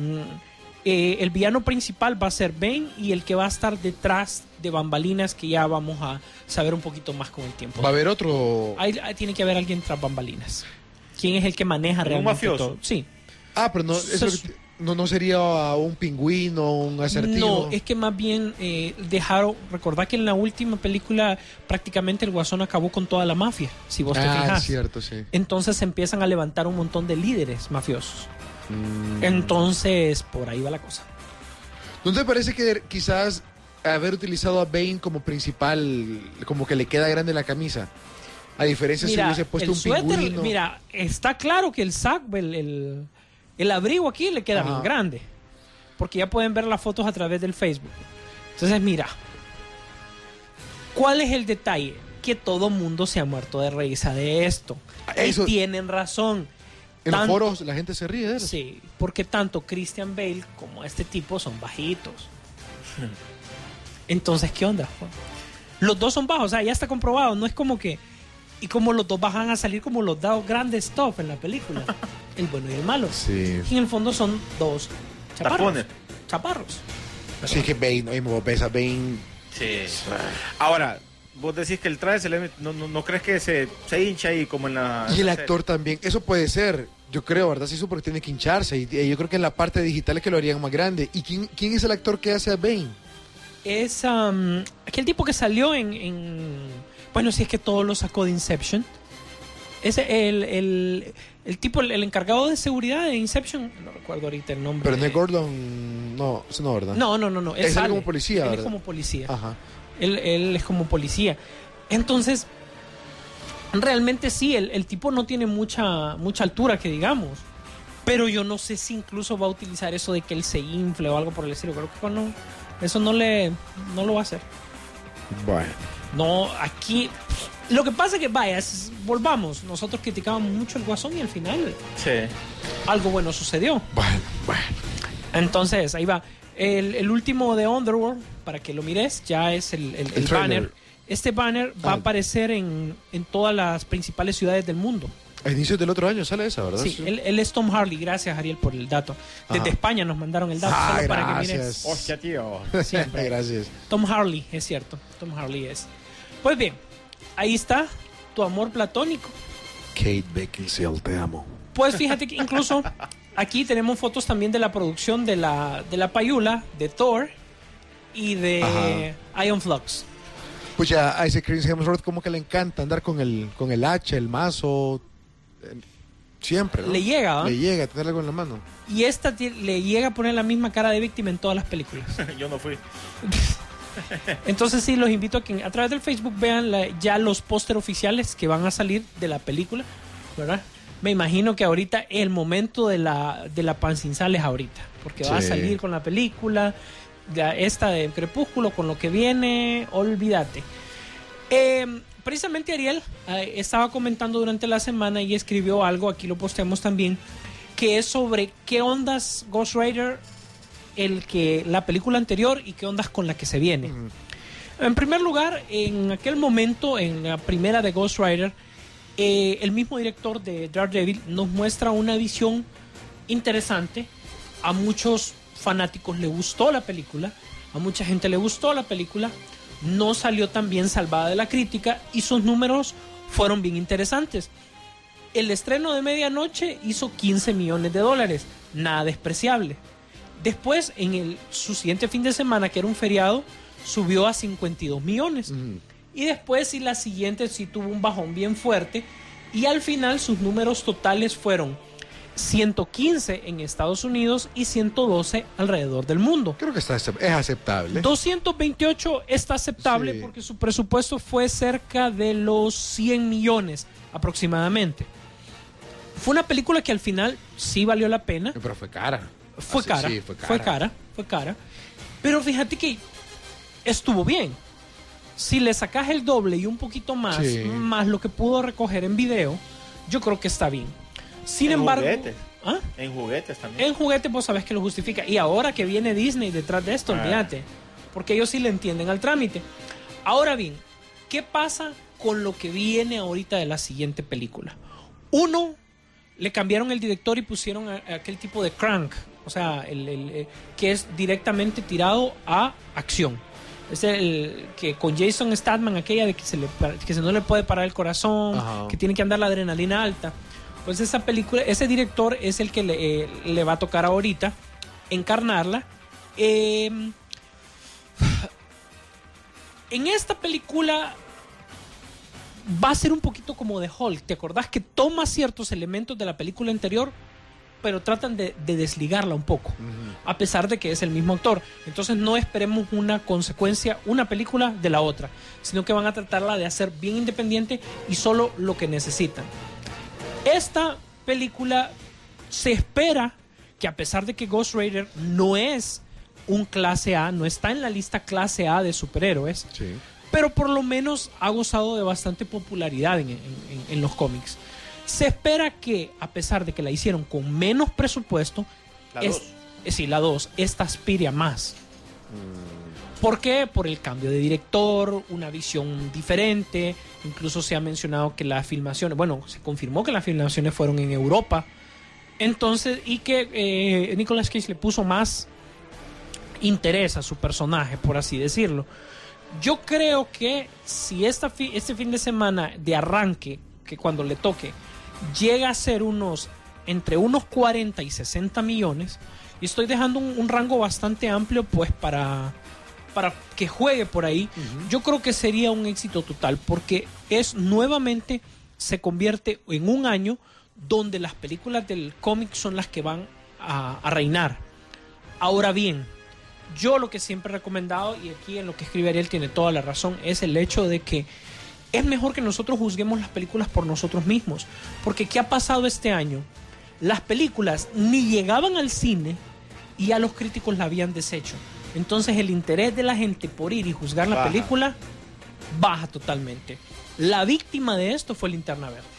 el villano principal va a ser Bane, y el que va a estar detrás de bambalinas, que ya vamos a saber un poquito más con el tiempo. ¿Va a haber otro? Ahí tiene que haber alguien tras bambalinas. ¿Quién es el que maneja realmente mafioso? todo? Sí. Ah, pero no... no sería un pingüino, un acertijo. No, es que más bien recordad que en la última película prácticamente el Guasón acabó con toda la mafia, si vos te fijas. Es cierto, sí. Entonces se empiezan a levantar un montón de líderes mafiosos. Entonces, por ahí va la cosa. ¿No te parece que quizás haber utilizado a Bane como principal, como que le queda grande la camisa? A diferencia si hubiese puesto un pingüino. Mira, está claro que el sac, el abrigo aquí le queda bien grande. Porque ya pueden ver las fotos a través del Facebook. Entonces, mira. ¿Cuál es el detalle? Que todo mundo se ha muerto de risa de esto. Y tienen razón. En los foros la gente se ríe de él. Sí, porque tanto Christian Bale como este tipo son bajitos. Entonces, ¿qué onda? Los dos son bajos, o sea, ya está comprobado. No es como que... Y como los dos van a salir como los dos grandes stuff en la película. El bueno y el malo. Sí. Y en el fondo son dos chaparros. Así que Bane, vos ves a Bane. Sí. Ahora, vos decís que el traje no crees que se hincha ahí como en la... Y el actor también. Eso puede ser, yo creo, ¿verdad? Sí, eso porque tiene que hincharse. Y yo creo que en la parte digital es que lo harían más grande. ¿Y quién es el actor que hace a Bane? Es aquel tipo que salió en... Bueno, si es que todo lo sacó de Inception. Es el tipo, el encargado de seguridad de Inception. No recuerdo ahorita el nombre. Pero no es Gordon. No, eso no, ¿verdad? No. Es él como policía, ¿verdad? Él es como policía. Ajá. Él es como policía. Entonces, realmente sí, el tipo no tiene mucha altura, que digamos. Pero yo no sé si incluso va a utilizar eso de que él se infle o algo por el estilo. Creo que no, eso no lo va a hacer. Bueno. No, aquí... Lo que pasa es que, volvamos. Nosotros criticábamos mucho el Guasón y al final... Sí. Algo bueno sucedió. Bueno. Entonces, ahí va. El último de Underworld, para que lo mires, ya es el banner. Este banner va a aparecer en todas las principales ciudades del mundo. A inicios del otro año sale esa, ¿verdad? Sí, él es Tom Harley. Gracias, Ariel, por el dato. Desde España nos mandaron el dato. Solo para que mires. Hostia, tío. Siempre. Gracias. Tom Harley, es cierto. Tom Harley es. Pues bien, ahí está tu amor platónico. Kate Beckinsale, te amo. Pues fíjate que incluso aquí tenemos fotos también de la producción de la Payula, de Thor y de Iron Flux. Pues ya a ese Chris Hemsworth como que le encanta andar con el hacha, el mazo, siempre, ¿no? Le llega, ¿eh? Le llega a tenerla con la mano. Y esta le llega a poner la misma cara de víctima en todas las películas. Yo no fui. Entonces sí, los invito a que a través del Facebook vean ya los póster oficiales que van a salir de la película, ¿verdad? Me imagino que ahorita el momento de la pancinzal es ahorita, porque va a salir con la película, esta de Crepúsculo, con lo que viene, olvídate. Precisamente Ariel estaba comentando durante la semana y escribió algo, aquí lo posteamos también, que es sobre qué ondas Ghost Rider, la película anterior, y qué ondas con la que se viene. En primer lugar, en aquel momento, en la primera de Ghost Rider, el mismo director de Daredevil nos muestra una visión interesante. A muchos fanáticos le gustó la película, a mucha gente le gustó la película, no salió tan bien salvada de la crítica y sus números fueron bien interesantes. El estreno de medianoche hizo $15 millones, nada despreciable. Después, su siguiente fin de semana, que era un feriado, subió a 52 millones. Y después, la siguiente sí tuvo un bajón bien fuerte. Y al final, sus números totales fueron 115 en Estados Unidos y 112 alrededor del mundo. Creo que es aceptable. 228 está aceptable porque su presupuesto fue cerca de los 100 millones aproximadamente. Fue una película que al final sí valió la pena. Pero fue cara. Fue cara. Pero fíjate que estuvo bien. Si le sacas el doble y un poquito más, más lo que pudo recoger en video, yo creo que está bien. Sin embargo, juguetes. En juguetes también. En juguetes vos sabés que lo justifica. Y ahora que viene Disney detrás de esto, olvídate. Porque ellos sí le entienden al trámite. Ahora bien, ¿qué pasa con lo que viene ahorita de la siguiente película? Uno, le cambiaron el director y pusieron a aquel tipo de Crank. O sea, que es directamente tirado a acción. Es el que con Jason Statham, aquella de que no le puede parar el corazón, que tiene que andar la adrenalina alta. Pues esa película, ese director es el que le va a tocar ahorita encarnarla. En esta película va a ser un poquito como de Hulk. ¿Te acordás que toma ciertos elementos de la película anterior, pero tratan de desligarla un poco, a pesar de que es el mismo actor? Entonces no esperemos una consecuencia, una película de la otra, sino que van a tratarla de hacer bien independiente y solo lo que necesitan. Esta película se espera que, a pesar de que Ghost Rider no es un clase A, no está en la lista clase A de superhéroes, Sí. pero por lo menos ha gozado de bastante popularidad en los cómics. Se espera que, a pesar de que la hicieron con menos presupuesto, la 2, esta aspire a más. ¿Por qué? Por el cambio de director, una visión diferente. Incluso se ha mencionado que las filmaciones, bueno, se confirmó que las filmaciones fueron en Europa. Entonces, y que Nicolas Cage le puso más interés a su personaje, por así decirlo. Yo creo que si este fin de semana de arranque, que cuando le toque, llega a ser entre unos 40 y 60 millones, y estoy dejando un rango bastante amplio pues para que juegue por ahí, yo creo que sería un éxito total, porque nuevamente se convierte en un año donde las películas del cómic son las que van a reinar. Ahora bien, yo lo que siempre he recomendado, y aquí en lo que escribe Ariel tiene toda la razón, es el hecho de que es mejor que nosotros juzguemos las películas por nosotros mismos. Porque ¿qué ha pasado este año? Las películas ni llegaban al cine y ya los críticos la habían deshecho. Entonces el interés de la gente por ir y juzgar la película baja totalmente. La víctima de esto fue Linterna Verde.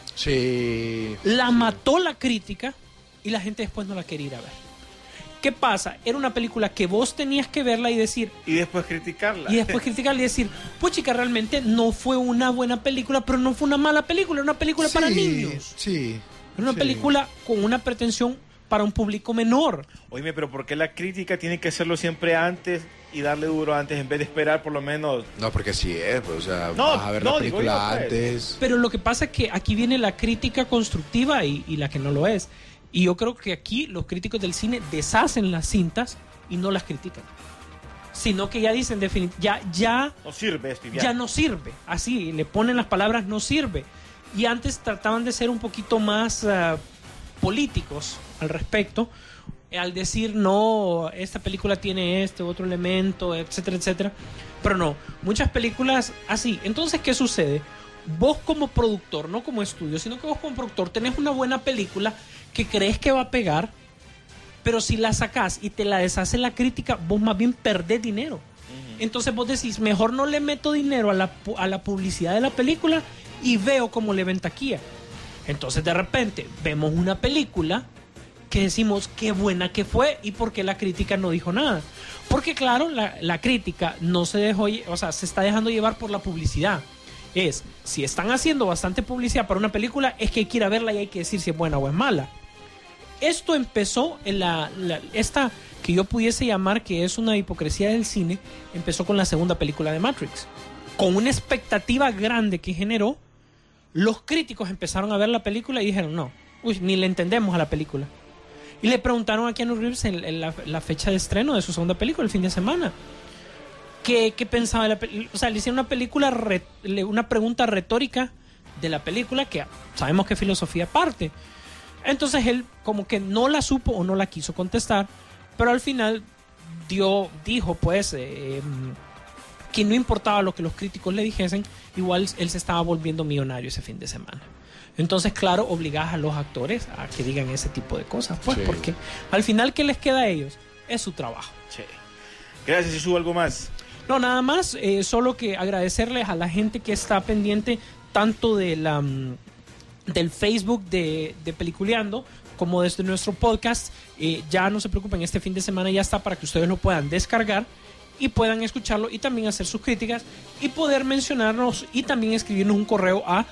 Sí. La mató la crítica y la gente después no la quería ir a ver. ¿Qué pasa? Era una película que vos tenías que verla y decir... Y después criticarla. Y decir, pues chica, realmente no fue una buena película, pero no fue una mala película, era una película para niños. Sí. Era una película con una pretensión para un público menor. Oíme, pero ¿por qué la crítica tiene que hacerlo siempre antes y darle duro antes en vez de esperar por lo menos? No, porque así es, pues, o sea, No, vas a ver la película digo yo, pues. antes. Pero lo que pasa es que aquí viene la crítica constructiva y la que no lo es. Y yo creo que aquí los críticos del cine deshacen las cintas y no las critican. Sino que ya dicen, ya no sirve esto, ya no sirve. Así, le ponen las palabras no sirve. Y antes trataban de ser un poquito más políticos al respecto, al decir, no, esta película tiene este otro elemento, etcétera, etcétera. Pero no, muchas películas así. Entonces, ¿qué sucede? Vos como productor, no como estudio, sino que vos como productor tenés una buena película que crees que va a pegar, pero si la sacás y te la deshace la crítica, vos más bien perdés dinero. Entonces vos decís, mejor no le meto dinero a la publicidad de la película y veo cómo le ven taquilla. Entonces de repente vemos una película que decimos qué buena que fue y por qué la crítica no dijo nada. Porque claro, la crítica no se dejó, o sea, se está dejando llevar por la publicidad. Si están haciendo bastante publicidad para una película, es que hay que ir a verla y hay que decir si es buena o es mala. Esto empezó en esta que yo pudiese llamar que es una hipocresía del cine, empezó con la segunda película de Matrix. Con una expectativa grande que generó, los críticos empezaron a ver la película y dijeron, no, ni le entendemos a la película. Y le preguntaron a Keanu Reeves en la fecha de estreno de su segunda película, el fin de semana, ¿qué pensaba de la película? O sea, le hicieron una pregunta retórica de la película que sabemos que filosofía aparte. Entonces él como que no la supo o no la quiso contestar, pero al final dijo pues que no importaba lo que los críticos le dijesen, igual él se estaba volviendo millonario ese fin de semana. Entonces, claro, obligás a los actores a que digan ese tipo de cosas, pues, porque al final, ¿qué les queda a ellos? Es su trabajo. Sí. Gracias, ¿y subo algo más? No, nada más, solo que agradecerles a la gente que está pendiente tanto de del Facebook de Peliculeando como desde nuestro podcast. Ya no se preocupen, este fin de semana ya está para que ustedes lo puedan descargar y puedan escucharlo y también hacer sus críticas y poder mencionarnos y también escribirnos un correo a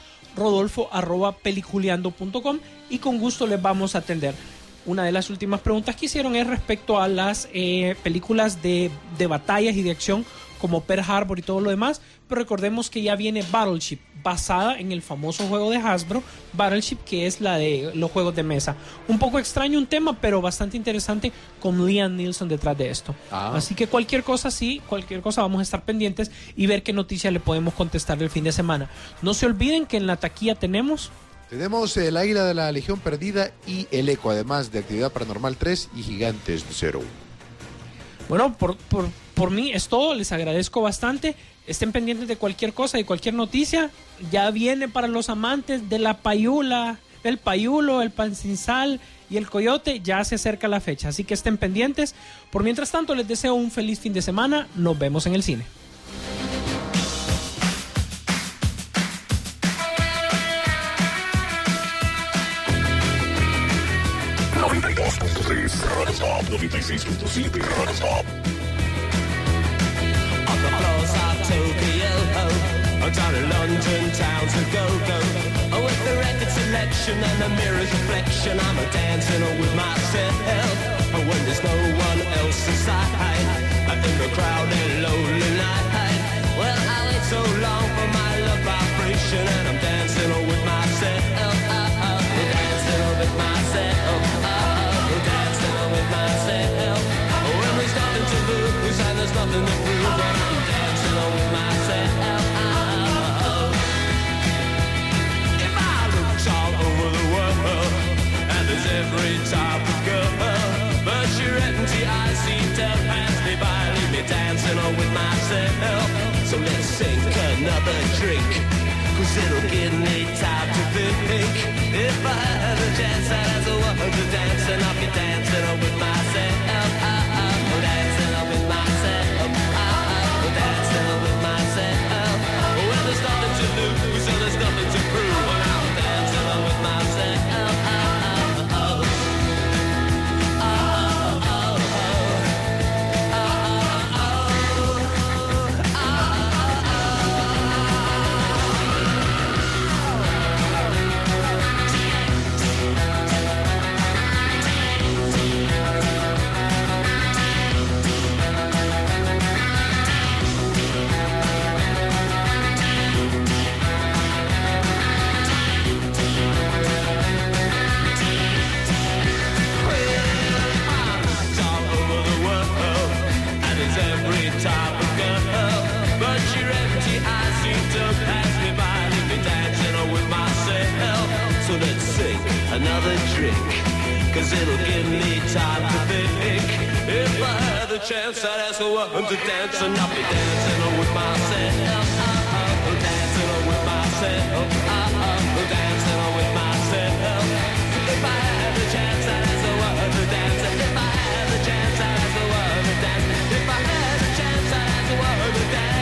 rodolfo@peliculeando.com y con gusto les vamos a atender. Una de las últimas preguntas que hicieron es respecto a las películas de batallas y de acción como Pearl Harbor y todo lo demás, pero recordemos que ya viene Battleship, basada en el famoso juego de Hasbro, Battleship, que es la de los juegos de mesa. Un poco extraño un tema, pero bastante interesante, con Liam Neeson detrás de esto. Así que cualquier cosa vamos a estar pendientes y ver qué noticias le podemos contestar el fin de semana. No se olviden que en la taquilla tenemos El Águila de la Legión Perdida y El Eco, además de Actividad Paranormal 3 y Gigantes 0. Bueno, por mí es todo, les agradezco bastante. Estén pendientes de cualquier cosa y cualquier noticia. Ya viene para los amantes de la payula, el payulo, el pan sin sal y el coyote, ya se acerca la fecha, así que estén pendientes. Por mientras tanto, les deseo un feliz fin de semana. Nos vemos en el cine. Radio Top, 96.7 Radio Top. On the floors of Tokyo, down in London town to go. With the record selection and the mirror's reflection, I'm a dancing with myself. When there's no one else inside, in the crowded lonely night. Well, I wait so long for my love vibration, and I'm dancing with myself. Dancing with myself. Myself. When there's nothing to lose and there's nothing to prove, but I'm dancing with myself. If I looked all over the world, and there's every type of girl, but your empty eyes seem to pass me by, leave me dancing with myself. So let's sink another drink, 'cause it'll give me time to think. If I had a chance, I'd ask a woman to dance, and I'll be dancing with myself. Dancing with myself. Dancing with myself. When there's nothing to lose and there's nothing to prove, and I'm dancing with myself. Another drink, 'cause it'll give me time to think. If I had the chance, I'd ask a woman to dance, and I'll be dancing with myself. Dancing with myself. Dancing with myself. If I had the chance, I'd ask a woman to dance. If I had the chance, I'd ask a woman to dance. If I had the chance, I'd ask a woman to dance.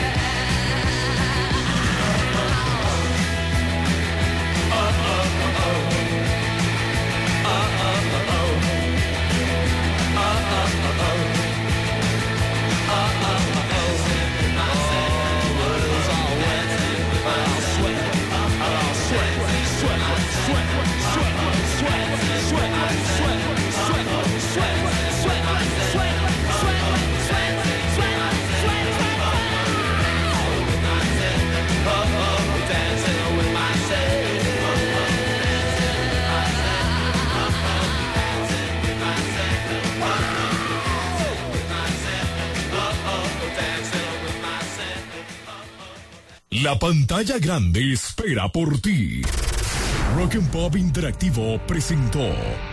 La pantalla grande espera por ti. Rock and Pop Interactivo presentó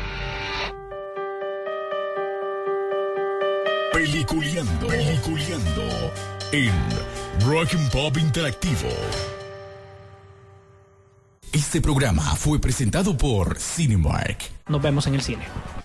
Peliculeando en Rock and Pop Interactivo. Este programa fue presentado por Cinemark. Nos vemos en el cine.